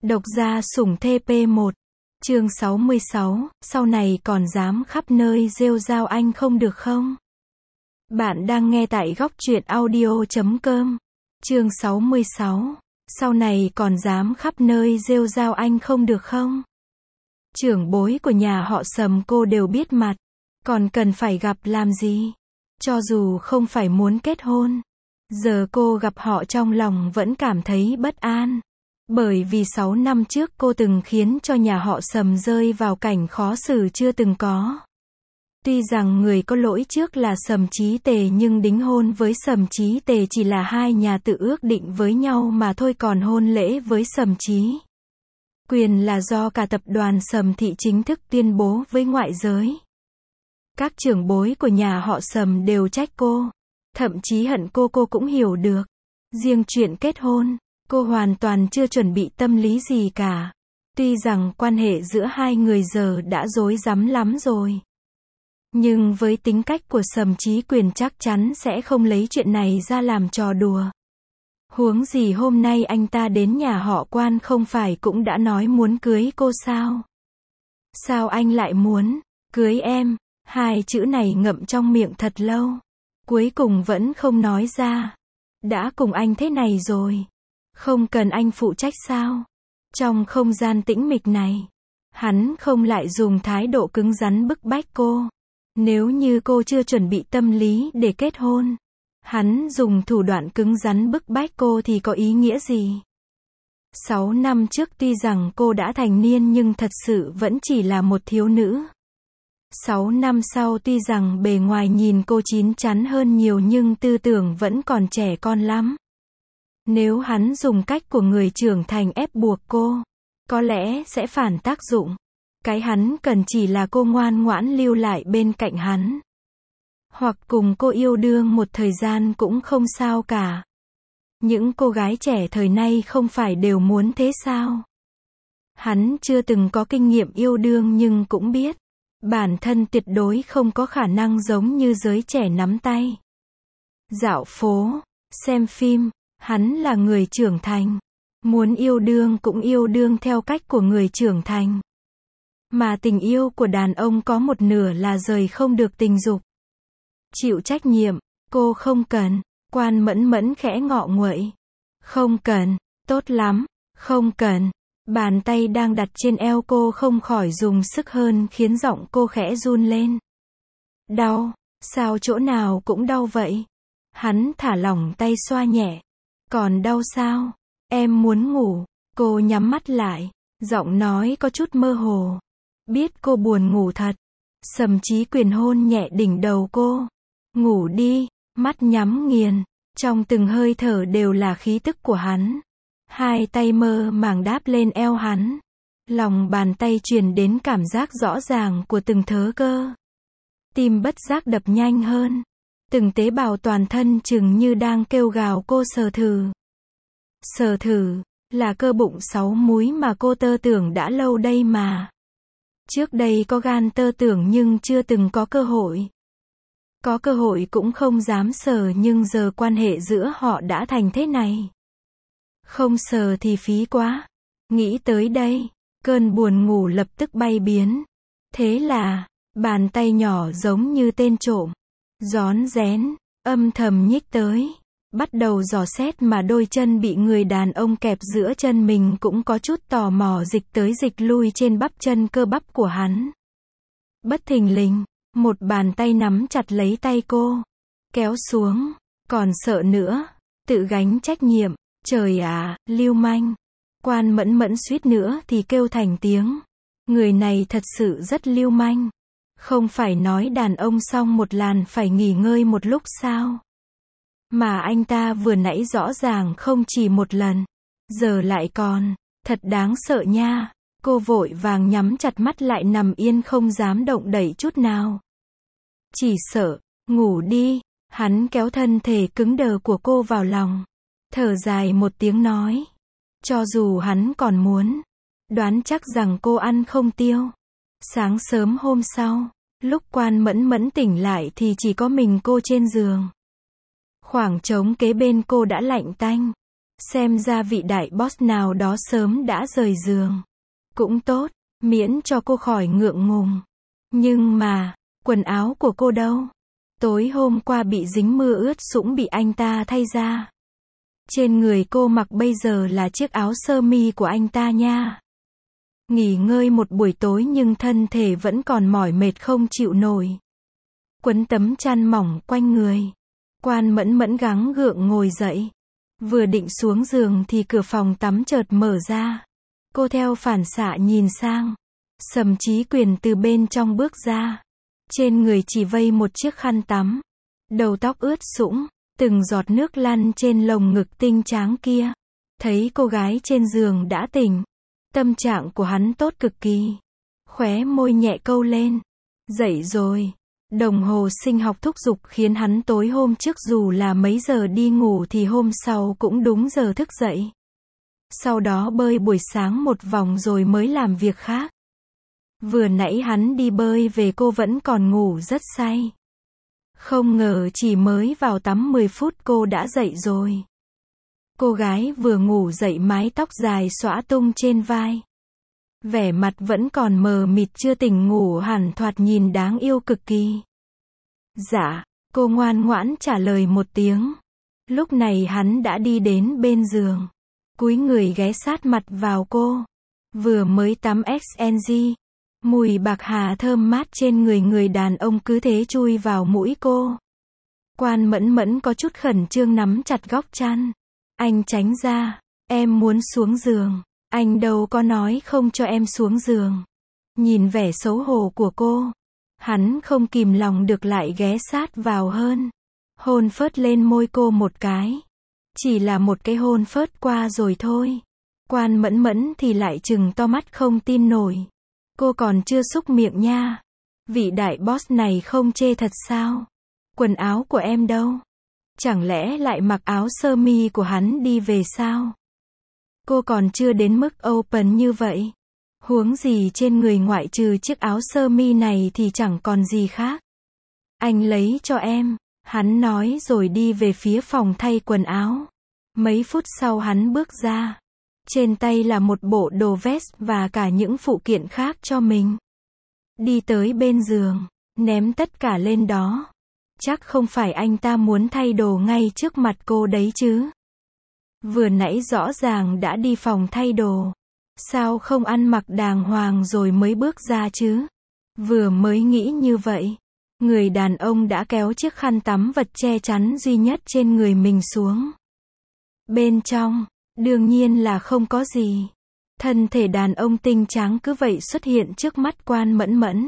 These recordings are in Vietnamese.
Độc gia sủng TP 1. Chương 66, sau này còn dám khắp nơi rêu rao anh không được không? Bạn đang nghe tại góc truyện audio.com. Chương 66, sau này còn dám khắp nơi rêu rao anh không được không? Trưởng bối của nhà họ Sầm cô đều biết mặt, còn cần phải gặp làm gì? Cho dù không phải muốn kết hôn, giờ cô gặp họ trong lòng vẫn cảm thấy bất an. Bởi vì 6 năm trước cô từng khiến cho nhà họ Sầm rơi vào cảnh khó xử chưa từng có. Tuy rằng người có lỗi trước là Sầm Chí Tề nhưng đính hôn với Sầm Chí Tề chỉ là hai nhà tự ước định với nhau mà thôi, còn hôn lễ với Sầm Chí Quyền là do cả tập đoàn Sầm Thị chính thức tuyên bố với ngoại giới. Các trưởng bối của nhà họ Sầm đều trách cô, thậm chí hận cô cũng hiểu được. Riêng chuyện kết hôn, cô hoàn toàn chưa chuẩn bị tâm lý gì cả. Tuy rằng quan hệ giữa hai người giờ đã rối rắm lắm rồi, nhưng với tính cách của Sầm Chí Quyền chắc chắn sẽ không lấy chuyện này ra làm trò đùa. Huống gì hôm nay anh ta đến nhà họ Quan không phải cũng đã nói muốn cưới cô sao? Sao anh lại muốn cưới em? Hai chữ này ngậm trong miệng thật lâu, cuối cùng vẫn không nói ra. Đã cùng anh thế này rồi, không cần anh phụ trách sao? Trong không gian tĩnh mịch này, hắn không lại dùng thái độ cứng rắn bức bách cô. Nếu như cô chưa chuẩn bị tâm lý để kết hôn, hắn dùng thủ đoạn cứng rắn bức bách cô thì có ý nghĩa gì? 6 năm trước tuy rằng cô đã thành niên nhưng thật sự vẫn chỉ là một thiếu nữ. 6 năm sau tuy rằng bề ngoài nhìn cô chín chắn hơn nhiều nhưng tư tưởng vẫn còn trẻ con lắm. Nếu hắn dùng cách của người trưởng thành ép buộc cô, có lẽ sẽ phản tác dụng. Cái hắn cần chỉ là cô ngoan ngoãn lưu lại bên cạnh hắn. Hoặc cùng cô yêu đương một thời gian cũng không sao cả. Những cô gái trẻ thời nay không phải đều muốn thế sao? Hắn chưa từng có kinh nghiệm yêu đương nhưng cũng biết bản thân tuyệt đối không có khả năng giống như giới trẻ nắm tay, dạo phố, xem phim. Hắn là người trưởng thành, muốn yêu đương cũng yêu đương theo cách của người trưởng thành. Mà tình yêu của đàn ông có một nửa là rời không được tình dục. Chịu trách nhiệm, cô không cần. Quan Mẫn Mẫn khẽ ngọ nguậy. Không cần, tốt lắm, không cần. Bàn tay đang đặt trên eo cô không khỏi dùng sức hơn khiến giọng cô khẽ run lên. Đau, sao chỗ nào cũng đau vậy? Hắn thả lỏng tay xoa nhẹ. Còn đau sao? Em muốn ngủ. Cô nhắm mắt lại, giọng nói có chút mơ hồ. Biết cô buồn ngủ thật. Sầm Chí Quyền hôn nhẹ đỉnh đầu cô. Ngủ đi, mắt nhắm nghiền. Trong từng hơi thở đều là khí tức của hắn. Hai tay mơ màng đáp lên eo hắn. Lòng bàn tay truyền đến cảm giác rõ ràng của từng thớ cơ. Tim bất giác đập nhanh hơn. Từng tế bào toàn thân chừng như đang kêu gào cô sờ thử. Sờ thử, là cơ bụng 6 múi mà cô tơ tưởng đã lâu đây mà. Trước đây có gan tơ tưởng nhưng chưa từng có cơ hội. Có cơ hội cũng không dám sờ nhưng giờ quan hệ giữa họ đã thành thế này. Không sờ thì phí quá. Nghĩ tới đây, cơn buồn ngủ lập tức bay biến. Thế là, bàn tay nhỏ giống như tên trộm, rón rén, âm thầm nhích tới. Bắt đầu dò xét mà đôi chân bị người đàn ông kẹp giữa chân mình cũng có chút tò mò dịch tới dịch lui trên bắp chân cơ bắp của hắn. Bất thình lình, một bàn tay nắm chặt lấy tay cô, kéo xuống. Còn sợ nữa, tự gánh trách nhiệm. Trời ạ, lưu manh. Quan Mẫn Mẫn suýt nữa thì kêu thành tiếng. Người này thật sự rất lưu manh. Không phải nói đàn ông xong một làn phải nghỉ ngơi một lúc sao? Mà anh ta vừa nãy rõ ràng không chỉ một lần, giờ lại còn, thật đáng sợ nha. Cô vội vàng nhắm chặt mắt lại nằm yên không dám động đậy chút nào. Chỉ sợ, ngủ đi. Hắn kéo thân thể cứng đờ của cô vào lòng, thở dài một tiếng nói. Cho dù hắn còn muốn, đoán chắc rằng cô ăn không tiêu. Sáng sớm hôm sau, lúc Quan Mẫn Mẫn tỉnh lại thì chỉ có mình cô trên giường. Khoảng trống kế bên cô đã lạnh tanh. Xem ra vị đại boss nào đó sớm đã rời giường. Cũng tốt, miễn cho cô khỏi ngượng ngùng. Nhưng mà, quần áo của cô đâu? Tối hôm qua bị dính mưa ướt sũng bị anh ta thay ra. Trên người cô mặc bây giờ là chiếc áo sơ mi của anh ta nha. Nghỉ ngơi một buổi tối nhưng thân thể vẫn còn mỏi mệt không chịu nổi. Quấn tấm chăn mỏng quanh người. Quan Mẫn Mẫn gắng gượng ngồi dậy. Vừa định xuống giường thì cửa phòng tắm chợt mở ra. Cô theo phản xạ nhìn sang. Sầm Chí Quyền từ bên trong bước ra. Trên người chỉ vây một chiếc khăn tắm. Đầu tóc ướt sũng, từng giọt nước lăn trên lồng ngực tinh tráng kia. Thấy cô gái trên giường đã tỉnh. Tâm trạng của hắn tốt cực kỳ. Khóe môi nhẹ câu lên. Dậy rồi. Đồng hồ sinh học thúc giục khiến hắn tối hôm trước dù là mấy giờ đi ngủ thì hôm sau cũng đúng giờ thức dậy. Sau đó bơi buổi sáng một vòng rồi mới làm việc khác. Vừa nãy hắn đi bơi về cô vẫn còn ngủ rất say. Không ngờ chỉ mới vào tắm 10 phút cô đã dậy rồi. Cô gái vừa ngủ dậy mái tóc dài xõa tung trên vai. Vẻ mặt vẫn còn mờ mịt chưa tỉnh ngủ hẳn thoạt nhìn đáng yêu cực kỳ. Dạ, cô ngoan ngoãn trả lời một tiếng. Lúc này hắn đã đi đến bên giường. Cúi người ghé sát mặt vào cô. Vừa mới tắm XNG. Mùi bạc hà thơm mát trên người đàn ông cứ thế chui vào mũi cô. Quan Mẫn Mẫn có chút khẩn trương nắm chặt góc chăn. Anh tránh ra. Em muốn xuống giường. Anh đâu có nói không cho em xuống giường. Nhìn vẻ xấu hổ của cô. Hắn không kìm lòng được lại ghé sát vào hơn. Hôn phớt lên môi cô một cái. Chỉ là một cái hôn phớt qua rồi thôi. Quan Mẫn Mẫn thì lại trừng to mắt không tin nổi. Cô còn chưa xúc miệng nha. Vị đại boss này không chê thật sao? Quần áo của em đâu? Chẳng lẽ lại mặc áo sơ mi của hắn đi về sao? Cô còn chưa đến mức open như vậy. Huống gì trên người ngoại trừ chiếc áo sơ mi này thì chẳng còn gì khác. Anh lấy cho em. Hắn nói rồi đi về phía phòng thay quần áo. Mấy phút sau hắn bước ra. Trên tay là một bộ đồ vest và cả những phụ kiện khác cho mình. Đi tới bên giường, ném tất cả lên đó. Chắc không phải anh ta muốn thay đồ ngay trước mặt cô đấy chứ. Vừa nãy rõ ràng đã đi phòng thay đồ. Sao không ăn mặc đàng hoàng rồi mới bước ra chứ? Vừa mới nghĩ như vậy. Người đàn ông đã kéo chiếc khăn tắm vật che chắn duy nhất trên người mình xuống. Bên trong, đương nhiên là không có gì. Thân thể đàn ông tinh tráng cứ vậy xuất hiện trước mắt Quan Mẫn Mẫn.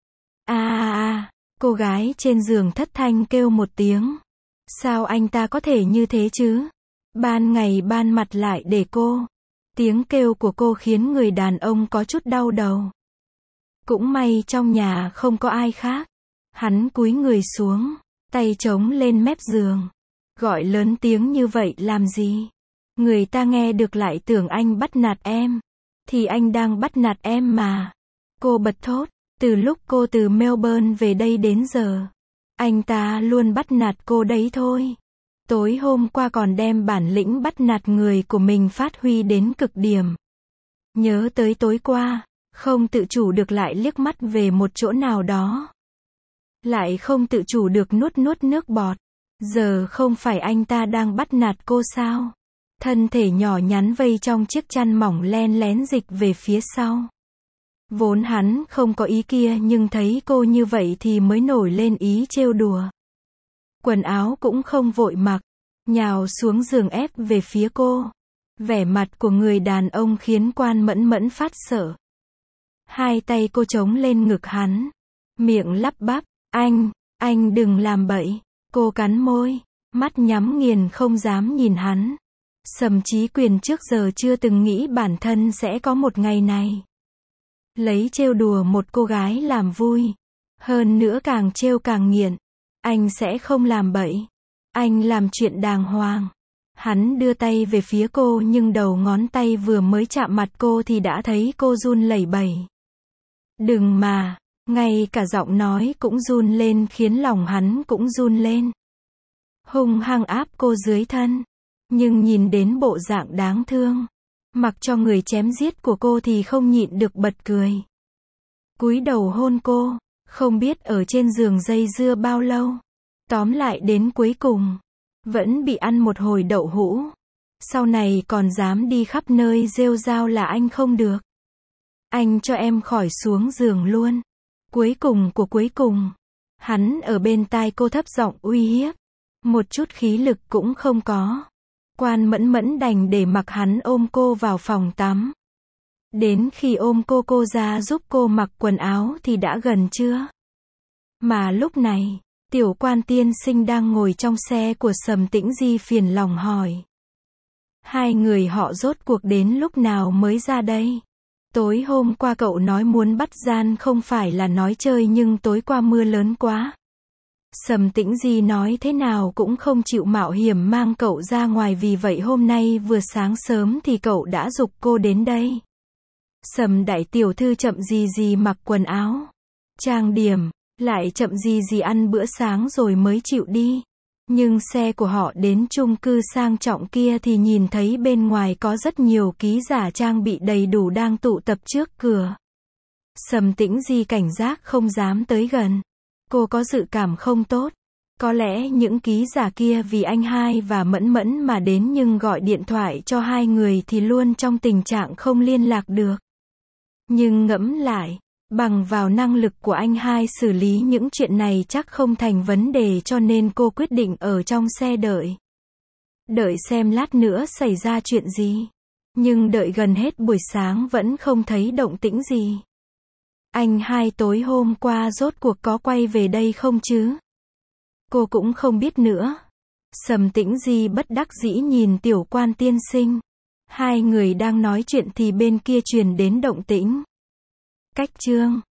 Cô gái trên giường thất thanh kêu một tiếng. Sao anh ta có thể như thế chứ? Ban ngày ban mặt lại để cô. Tiếng kêu của cô khiến người đàn ông có chút đau đầu. Cũng may trong nhà không có ai khác. Hắn cúi người xuống, tay chống lên mép giường. Gọi lớn tiếng như vậy làm gì? Người ta nghe được lại tưởng anh bắt nạt em. Thì anh đang bắt nạt em mà. Cô bật thốt, từ lúc cô từ Melbourne về đây đến giờ. Anh ta luôn bắt nạt cô đấy thôi. Tối hôm qua còn đem bản lĩnh bắt nạt người của mình phát huy đến cực điểm. Nhớ tới tối qua, không tự chủ được lại liếc mắt về một chỗ nào đó. Lại không tự chủ được nuốt nước bọt. Giờ không phải anh ta đang bắt nạt cô sao? Thân thể nhỏ nhắn vây trong chiếc chăn mỏng len lén dịch về phía sau. Vốn hắn không có ý kia nhưng thấy cô như vậy thì mới nổi lên ý trêu đùa. Quần áo cũng không vội mặc, nhào xuống giường ép về phía cô. Vẻ mặt của người đàn ông khiến Quan Mẫn Mẫn phát sợ. Hai tay cô chống lên ngực hắn, miệng lắp bắp, anh đừng làm bậy. Cô cắn môi, mắt nhắm nghiền không dám nhìn hắn. Sầm Chí Quyền trước giờ chưa từng nghĩ bản thân sẽ có một ngày này. Lấy trêu đùa một cô gái làm vui. Hơn nữa càng trêu càng nghiện. Anh sẽ không làm bậy. Anh làm chuyện đàng hoàng. Hắn đưa tay về phía cô nhưng đầu ngón tay vừa mới chạm mặt cô thì đã thấy cô run lẩy bẩy. Đừng mà, ngay cả giọng nói cũng run lên khiến lòng hắn cũng run lên. Hung hăng áp cô dưới thân. Nhưng nhìn đến bộ dạng đáng thương, mặc cho người chém giết của cô thì không nhịn được bật cười. Cúi đầu hôn cô, không biết ở trên giường dây dưa bao lâu. Tóm lại đến cuối cùng, vẫn bị ăn một hồi đậu hũ. Sau này còn dám đi khắp nơi rêu rao là anh không được. Anh cho em khỏi xuống giường luôn. Cuối cùng của cuối cùng, hắn ở bên tai cô thấp giọng uy hiếp. Một chút khí lực cũng không có. Quan Mẫn Mẫn đành để mặc hắn ôm cô vào phòng tắm. Đến khi ôm cô ra giúp cô mặc quần áo thì đã gần trưa. Mà lúc này, Tiểu Quan tiên sinh đang ngồi trong xe của Sầm Tĩnh Di phiền lòng hỏi. Hai người họ rốt cuộc đến lúc nào mới ra đây? Tối hôm qua cậu nói muốn bắt gian không phải là nói chơi nhưng tối qua mưa lớn quá. Sầm Tĩnh Di nói thế nào cũng không chịu mạo hiểm mang cậu ra ngoài, vì vậy hôm nay vừa sáng sớm thì cậu đã giục cô đến đây. Sầm đại tiểu thư chậm gì gì mặc quần áo, trang điểm, lại chậm gì gì ăn bữa sáng rồi mới chịu đi. Nhưng xe của họ đến chung cư sang trọng kia thì nhìn thấy bên ngoài có rất nhiều ký giả trang bị đầy đủ đang tụ tập trước cửa. Sầm Tĩnh Di cảnh giác không dám tới gần. Cô có dự cảm không tốt. Có lẽ những ký giả kia vì anh hai và Mẫn Mẫn mà đến, nhưng gọi điện thoại cho hai người thì luôn trong tình trạng không liên lạc được. Nhưng ngẫm lại, bằng vào năng lực của anh hai xử lý những chuyện này chắc không thành vấn đề, cho nên cô quyết định ở trong xe đợi. Đợi xem lát nữa xảy ra chuyện gì. Nhưng đợi gần hết buổi sáng vẫn không thấy động tĩnh gì. Anh hai tối hôm qua rốt cuộc có quay về đây không chứ? Cô cũng không biết nữa. Sầm Tĩnh Di bất đắc dĩ nhìn Tiểu Quan tiên sinh. Hai người đang nói chuyện thì bên kia truyền đến động tĩnh. Cách chương